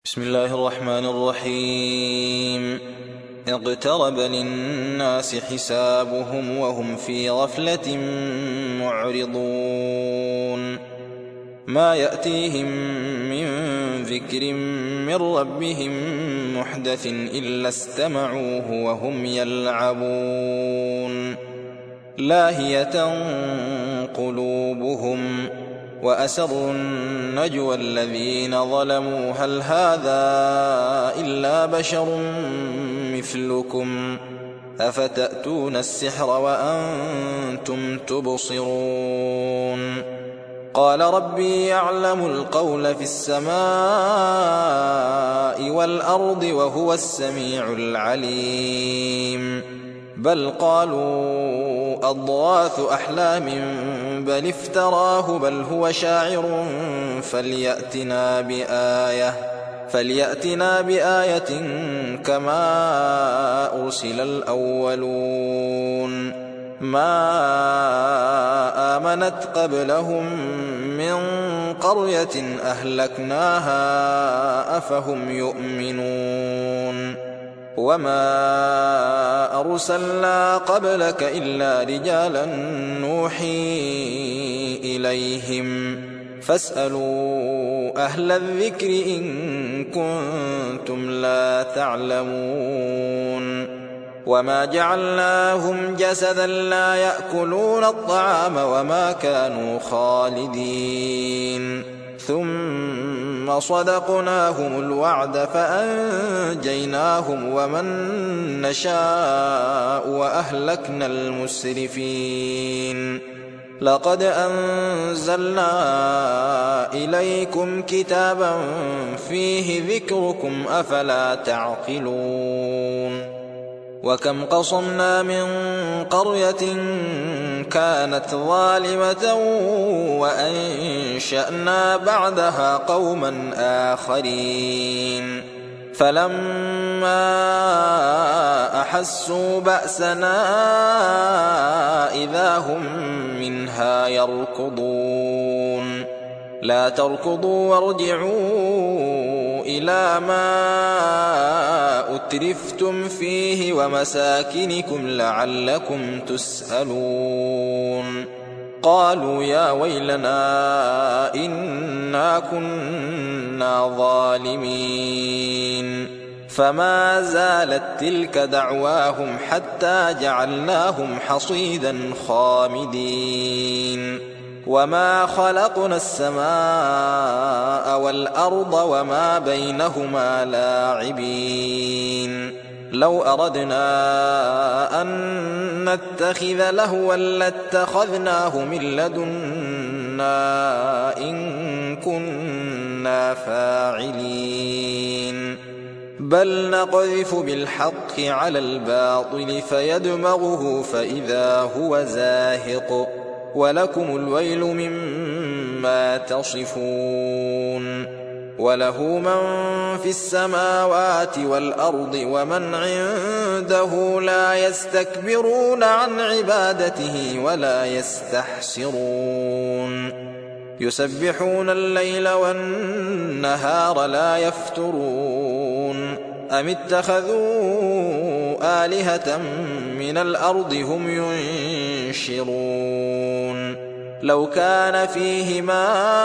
بسم الله الرحمن الرحيم. اقترب للناس حسابهم وهم في غفلة معرضون. ما يأتيهم من ذكر من ربهم محدث إلا استمعوه وهم يلعبون. لاهية قلوبهم وأسروا النجوى الذين ظلموا هل هذا إلا بشر مثلكم أفتأتون السحر وأنتم تبصرون. قال ربي يعلم القول في السماء والأرض وهو السميع العليم. بل قالوا أضغاث أحلام بل افتراه بل هو شاعر فليأتنا بآية كما أرسل الأولون. ما آمنت قبلهم من قرية أهلكناها أفهم يؤمنون. وما أرسلنا قبلك إلا رجالا نوحي إليهم فاسألوا أهل الذكر إن كنتم لا تعلمون. وما جعلناهم جسدا لا يأكلون الطعام وما كانوا خالدين. ثم صدقناهم الوعد فأنجيناهم ومن نشاء وأهلكنا المسرفين. لقد أنزلنا إليكم كتابا فيه ذكركم أفلا تعقلون. وكم قصمنا من قرية كانت ظالمة وأنشأنا بعدها قوما آخرين. فلما أحسوا بأسنا إذا هم منها يركضون. لا تركضوا وارجعوا إلى ما أترفتم فيه ومساكنكم لعلكم تسألون. قالوا يا ويلنا إنا كنا ظالمين. فما زالت تلك دعواهم حتى جعلناهم حصيدا خامدين. وما خلقنا السماء والأرض وما بينهما لاعبين. لو أردنا أن نتخذ لهوا لاتخذناه من لدنا إن كنا فاعلين. بل نقذف بالحق على الباطل فيدمغه فإذا هو زاهق ولكم الويل مما تصفون. وله من في السماوات والأرض ومن عنده لا يستكبرون عن عبادته ولا يستحسرون. يسبحون الليل والنهار لا يفترون. أم اتخذوا آلهة من الأرض هم ينشرون. لو كان فيهما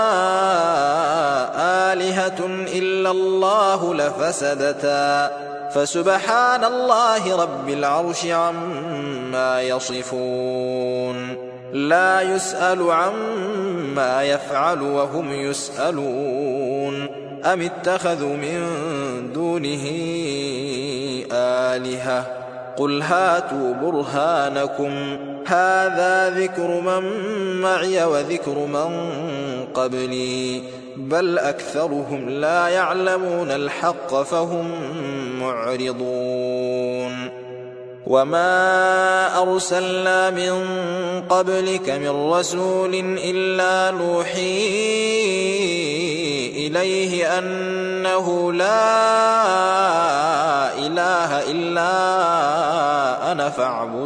آلهة إلا الله لفسدتا فسبحان الله رب العرش عما يصفون. لا يسأل عما يفعل وهم يسألون. أم اتخذوا من دونه آلهة قل هاتوا برهانكم هذا ذكر من معي وذكر من قبلي بل أكثرهم لا يعلمون الحق فهم معرضون. وما أرسلنا من قبلك من رسول إلا نوحي إليه أنه لا إله إلا أنا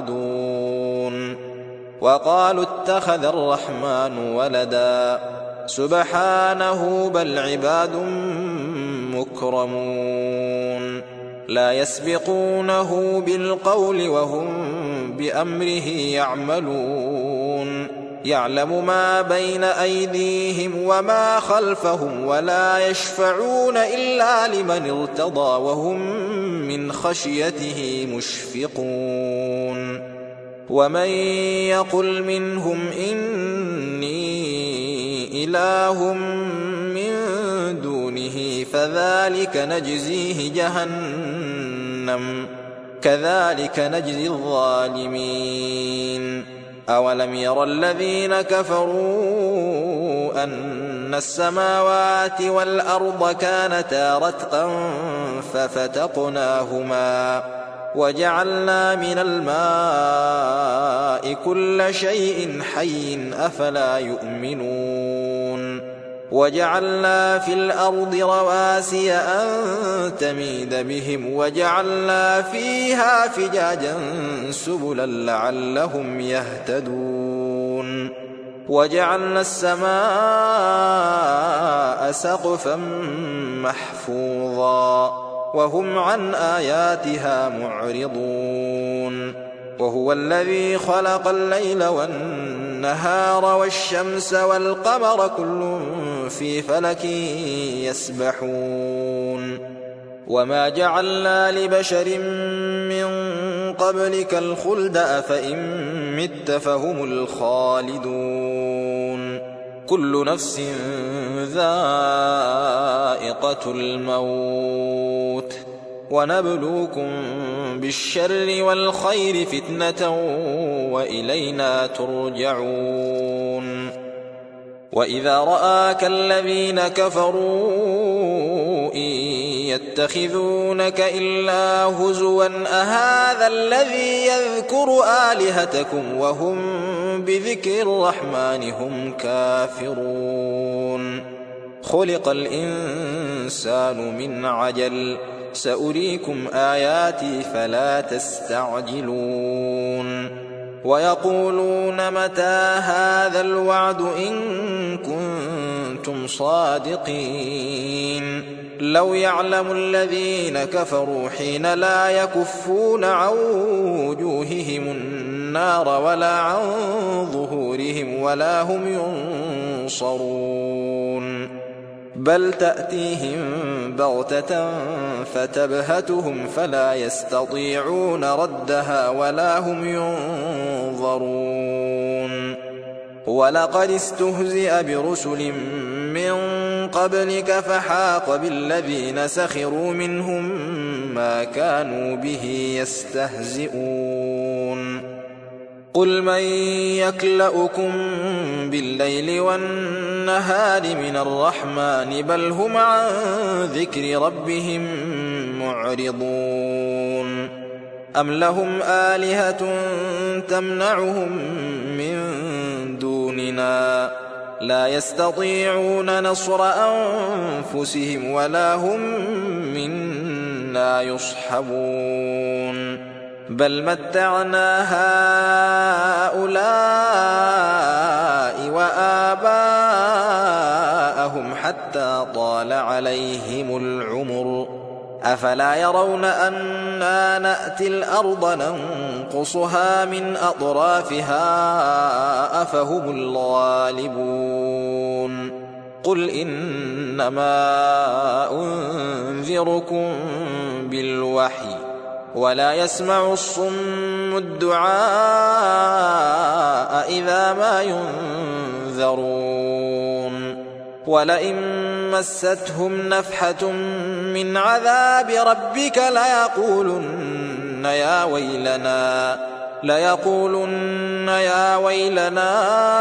فاعبدون. وقالوا اتخذ الرحمن ولدا سبحانه بل عباد مكرمون لا يسبقونه بالقول وهم بأمره يعملون يعلم ما بين أيديهم وما خلفهم ولا يشفعون إلا لمن ارتضى وهم من خشيته مشفقون ومن يقل منهم إني إله من دونه فذلك نجزيه جهنم كذلك نجزي الظالمين أولم ير الذين كفروا أن السماوات والأرض كانتا رتقا ففتقناهما وجعلنا من الماء كل شيء حي أفلا يؤمنون وجعلنا في الأرض رواسي أن تميد بهم وجعلنا فيها فجاجا سبلا لعلهم يهتدون وجعلنا السماء سقفا محفوظا وهم عن آياتها معرضون وهو الذي خلق الليل والنهار والشمس والقمر كل في فلك يسبحون وما جعلنا لبشر من قبلك الخلد أفإن مت فهم الخالدون كل نفس ذائقة الموت ونبلوكم بالشر والخير فتنة وإلينا ترجعون وإذا رآك الذين كفروا إن يتخذونك إلا هزوا أهذا الذي يذكر آلهتكم وهم بذكر الرحمن هم كافرون خلق الإنسان من عجل سأريكم آياتي فلا تستعجلون ويقولون متى هذا الوعد إن كنتم صادقين لو يعلم الذين كفروا حين لا يكفون عن وجوههم النار ولا عن ظهورهم ولا هم ينصرون بل تأتيهم بغتة فتبهتهم فلا يستطيعون ردها ولا هم ينظرون ولقد استهزئ برسل من قبلك فحاق بالذين سخروا منهم ما كانوا به يستهزئون قل من يكلؤكم بالليل والنهار من الرحمن بل هم عن ذكر ربهم معرضون أم لهم آلهة تمنعهم من دوننا لا يستطيعون نصر أنفسهم ولا هم منا يصحبون بل متعنا هؤلاء وآباءهم حتى طال عليهم العمر أفلا يرون أنا نأتي الأرض ننقصها من أطرافها أفهم الغالبون قل إنما أنذركم بالوحي ولا يسمع الصم الدعاء إذا ما ينذرون ولئن مستهم نفحة من عذاب ربك ليقولن يا ويلنا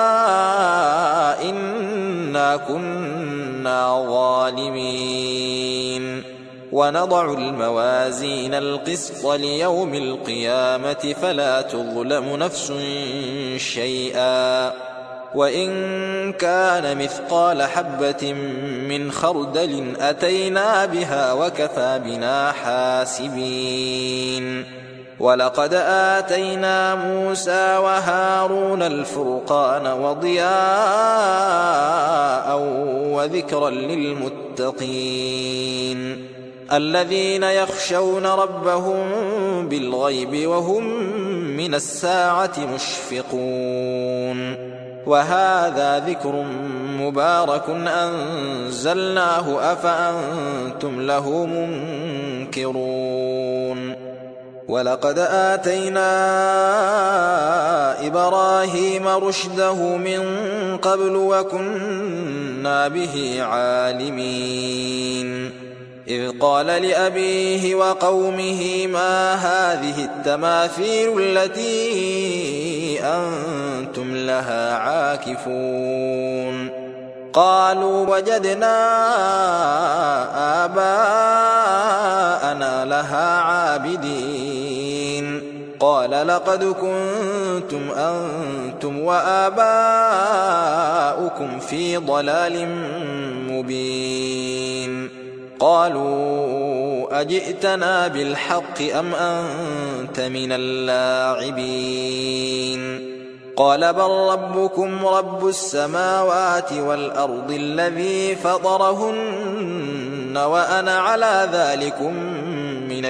إنا كنا ظالمين ونضع الموازين القسط ليوم القيامة فلا تظلم نفس شيئا وإن كان مثقال حبة من خردل أتينا بها وكفى بنا حاسبين ولقد آتينا موسى وهارون الفرقان وضياء وذكرا للمتقين الذين يخشون ربهم بالغيب وهم من الساعة مشفقون وهذا ذكر مبارك أنزلناه أفأنتم له منكرون ولقد آتينا إبراهيم رشده من قبل وكنا به عالمين إذ قال لأبيه وقومه ما هذه التماثيل التي أنتم لها عاكفون قالوا وجدنا آباءنا لها عابدين قال لقد كنتم أنتم وآباؤكم في ضلال مبين قالوا أجئتنا بالحق أم أنت من اللاعبين قال بل ربكم رب السماوات والأرض الذي فطرهن وأنا على ذلكم من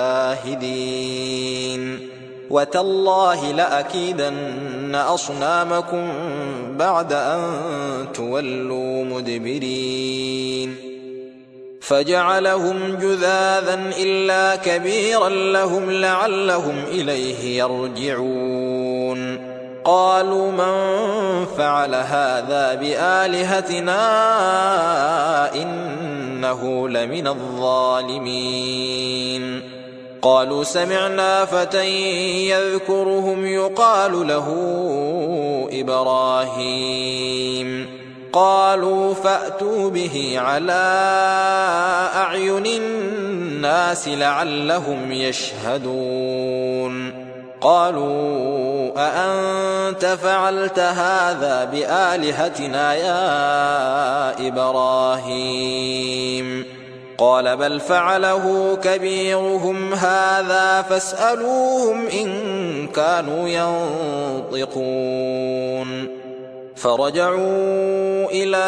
الشاهدين وتالله لأكيدن أصنامكم بعد أن تولوا مدبرين فجعلهم جذاذا إلا كبيرا لهم لعلهم إليه يرجعون قالوا من فعل هذا بآلهتنا إنه لمن الظالمين قالوا سمعنا فتى يذكرهم يقال له إبراهيم قالوا فأتوا به على أعين الناس لعلهم يشهدون قالوا أأنت فعلت هذا بآلهتنا يا إبراهيم قال بل فعله كبيرهم هذا فاسألوهم إن كانوا ينطقون فرجعوا إلى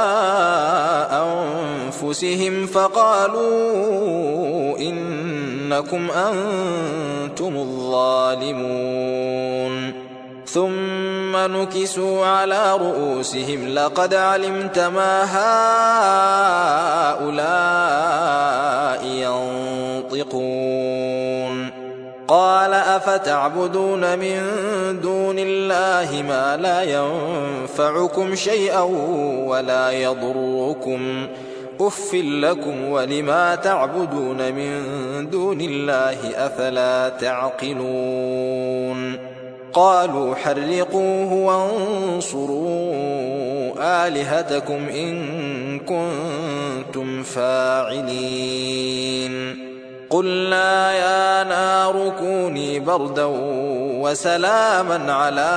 أنفسهم فقالوا إنكم أنتم الظالمون ثم نكسوا على رؤوسهم لقد علمت ما هؤلاء ينطقون قال أفتعبدون من دون الله ما لا ينفعكم شيئا ولا يضركم أف لكم ولما تعبدون من دون الله أفلا تعقلون قالوا حرقوه وانصروا آلهتكم إن كنتم فاعلين قلنا يا نار كوني بردا وسلاما على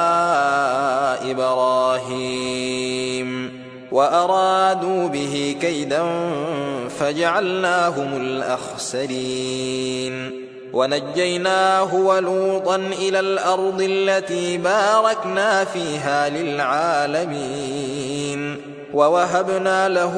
إبراهيم وأرادوا به كيدا فجعلناهم الأخسرين ونجيناه ولوطا إلى الأرض التي باركنا فيها للعالمين ووهبنا له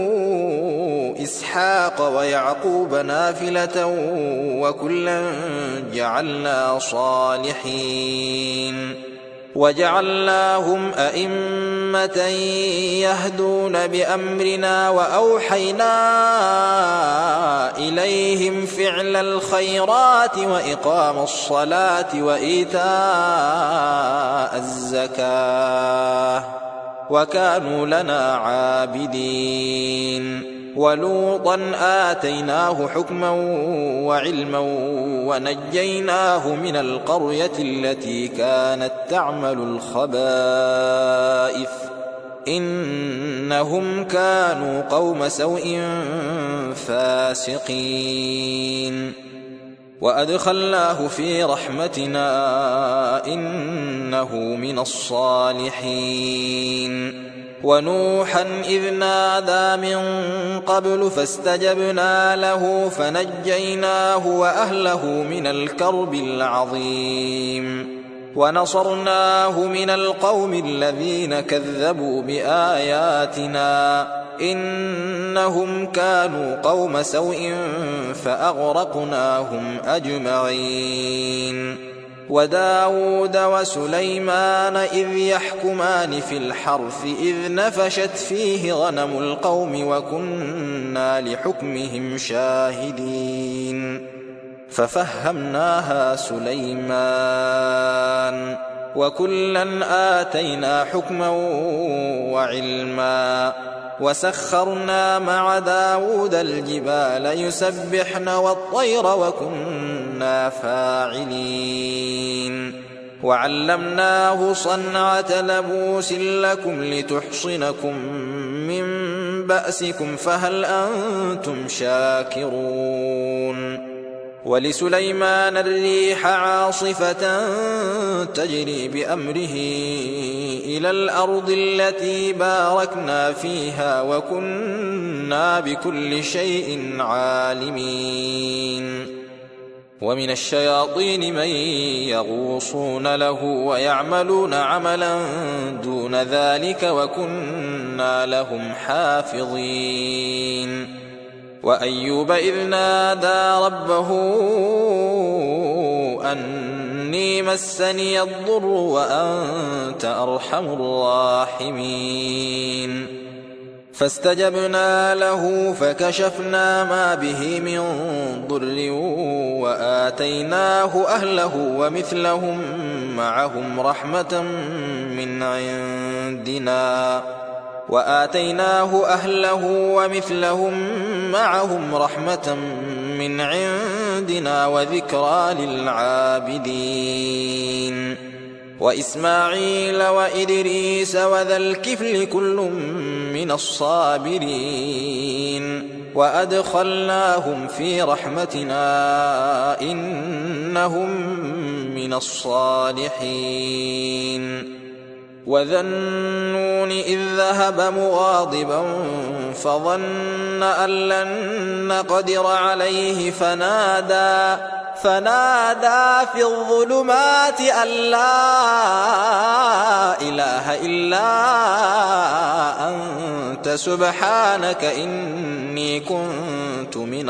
إسحاق ويعقوب نافلة وكلا جعلنا صالحين وجعلناهم أئمة يهدون بأمرنا وأوحينا إليهم فعل الخيرات وإقام الصلاة وإيتاء الزكاة وكانوا لنا عابدين ولوطا آتيناه حكما وعلما ونجيناه من القرية التي كانت تعمل الخبائث إنهم كانوا قوم سوء فاسقين وأدخلناه في رحمتنا إنه من الصالحين. ونوحا إذ نادى من قبل فاستجبنا له فنجيناه وأهله من الكرب العظيم ونصرناه من القوم الذين كذبوا بآياتنا إنهم كانوا قوم سوء فأغرقناهم أجمعين. وداود وسليمان إذ يحكمان في الحرث إذ نفشت فيه غنم القوم وكنا لحكمهم شاهدين ففهمناها سليمان وكلا آتينا حكما وعلما وسخرنا مع داود الجبال يسبحن والطير وكنا فاعلين. وعلمناه صنعة لبوس لكم لتحصنكم من بأسكم فهل أنتم شاكرون. ولسليمان الريح عاصفة تجري بأمره إلى الأرض التي باركنا فيها وكنا بكل شيء عالمين. ومن الشياطين من يغوصون له ويعملون عملا دون ذلك وكنا لهم حافظين. وأيوب إذ نادى ربه أني مسني الضر وأنت أرحم الراحمين فاستجبنا له فكشفنا ما به من ضر وآتيناه أهله ومثلهم معهم رحمة من عندنا وذكرى للعابدين. وإسماعيل وإدريس وذا الكفل كل من الصابرين وأدخلناهم في رحمتنا إنهم من الصالحين. وذا النون إذ ذهب مغاضبا فظن أن لن نقدر عليه فنادى في الظلمات أن لا إله إلا أنت سبحانك إني كنت من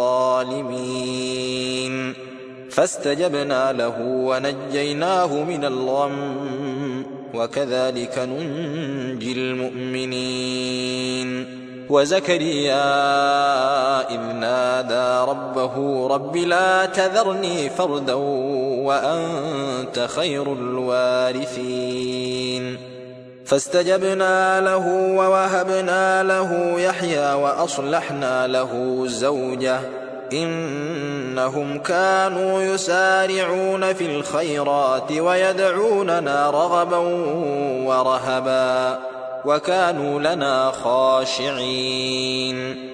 الظالمين فاستجبنا له ونجيناه من الغم وكذلك ننجي المؤمنين. وزكريا إذ نادى ربه رب لا تذرني فردا وأنت خير الوارثين فاستجبنا له ووهبنا له يحيى وأصلحنا له زوجه إنهم كانوا يسارعون في الخيرات ويدعوننا رغبا ورهبا وكانوا لنا خاشعين.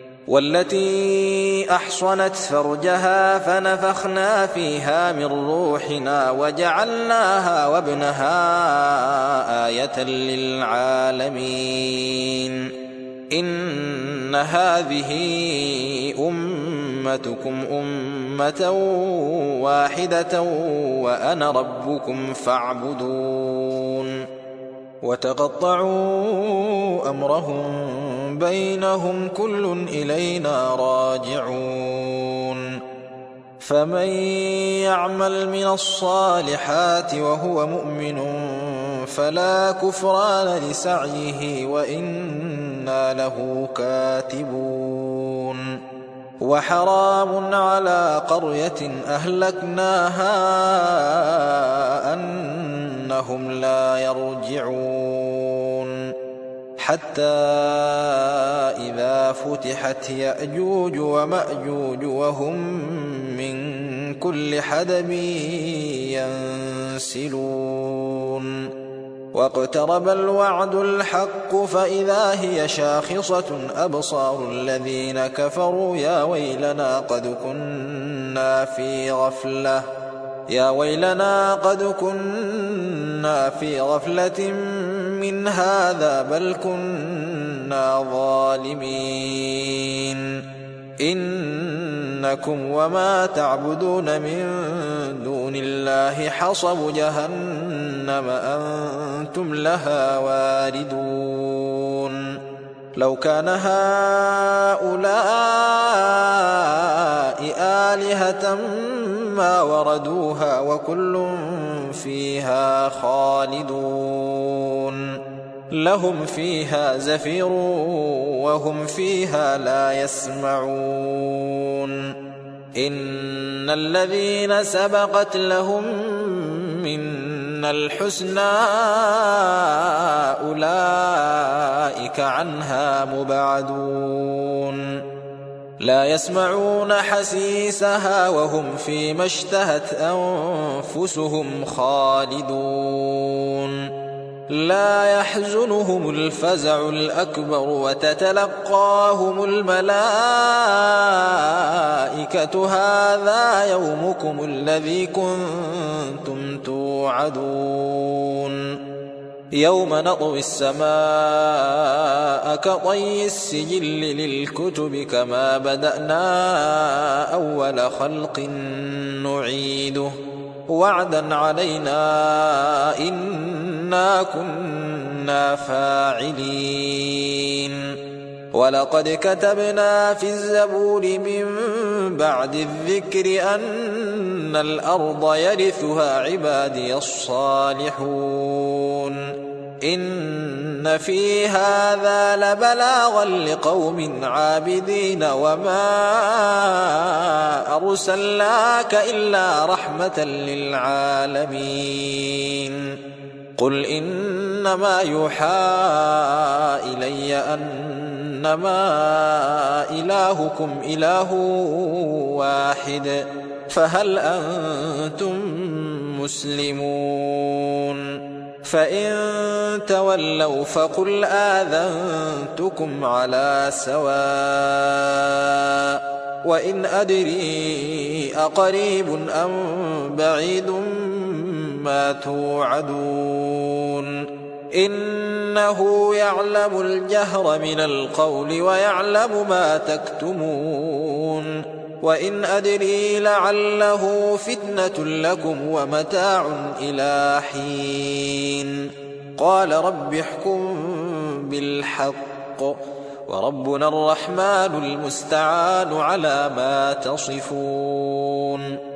والتي أحصنت فرجها فنفخنا فيها من روحنا وجعلناها وابنها آية للعالمين. إن هذه أمتكم أمة واحدة وأنا ربكم فاعبدون. وتقطعوا أمرهم بينهم كل إلينا راجعون. فمن يعمل من الصالحات وهو مؤمن فلا كفران لسعيه وإنا له كاتبون. وحرام على قرية أهلكناها أنهم لا يرجعون حتى إذا فتحت يأجوج ومأجوج وهم من كل حدب ينسلون. واقترب الوعد الحق فإذا هي شاخصة أبصار الذين كفروا يا ويلنا قد كنا في غفلة من هذا بل كنا ظالمين إنكم وما تعبدون من دون الله حصب جهنم أنتم لها واردون لو كان هؤلاء آلهة ما وردوها وكل فيها خالدون لهم فيها زفير وهم فيها لا يسمعون إن الذين سبقت لهم منا الحسنى أولئك عنها مبعدون لا يسمعون حسيسها وهم فيما اشتهت أنفسهم خالدون لا يحزنهم الفزع الأكبر وتتلقاهم الملائكة هذا يومكم الذي كنتم توعدون يوم نطوي السماء كطي السجل للكتب كما بدأنا أول خلق نعيده وعدا علينا إنا كنا فاعلين ولقد كتبنا في الزبور من بعد الذكر أن الأرض يرثها عبادي الصالحون إن في هذا لبلاغا لقوم عابدين وما أرسلناك إلا رحمة للعالمين قل إنما يوحى إلي أنما إلهكم إله واحد فهل أنتم مسلمون فإن تولوا فقل آذنتكم على سواء وإن أدري أقريب أم بعيد ما توعدون إنه يعلم الجهر من القول ويعلم ما تكتمون وإن أدري لعله فتنة لكم ومتاع إلى حين قال رب احكم بالحق وربنا الرحمن المستعان على ما تصفون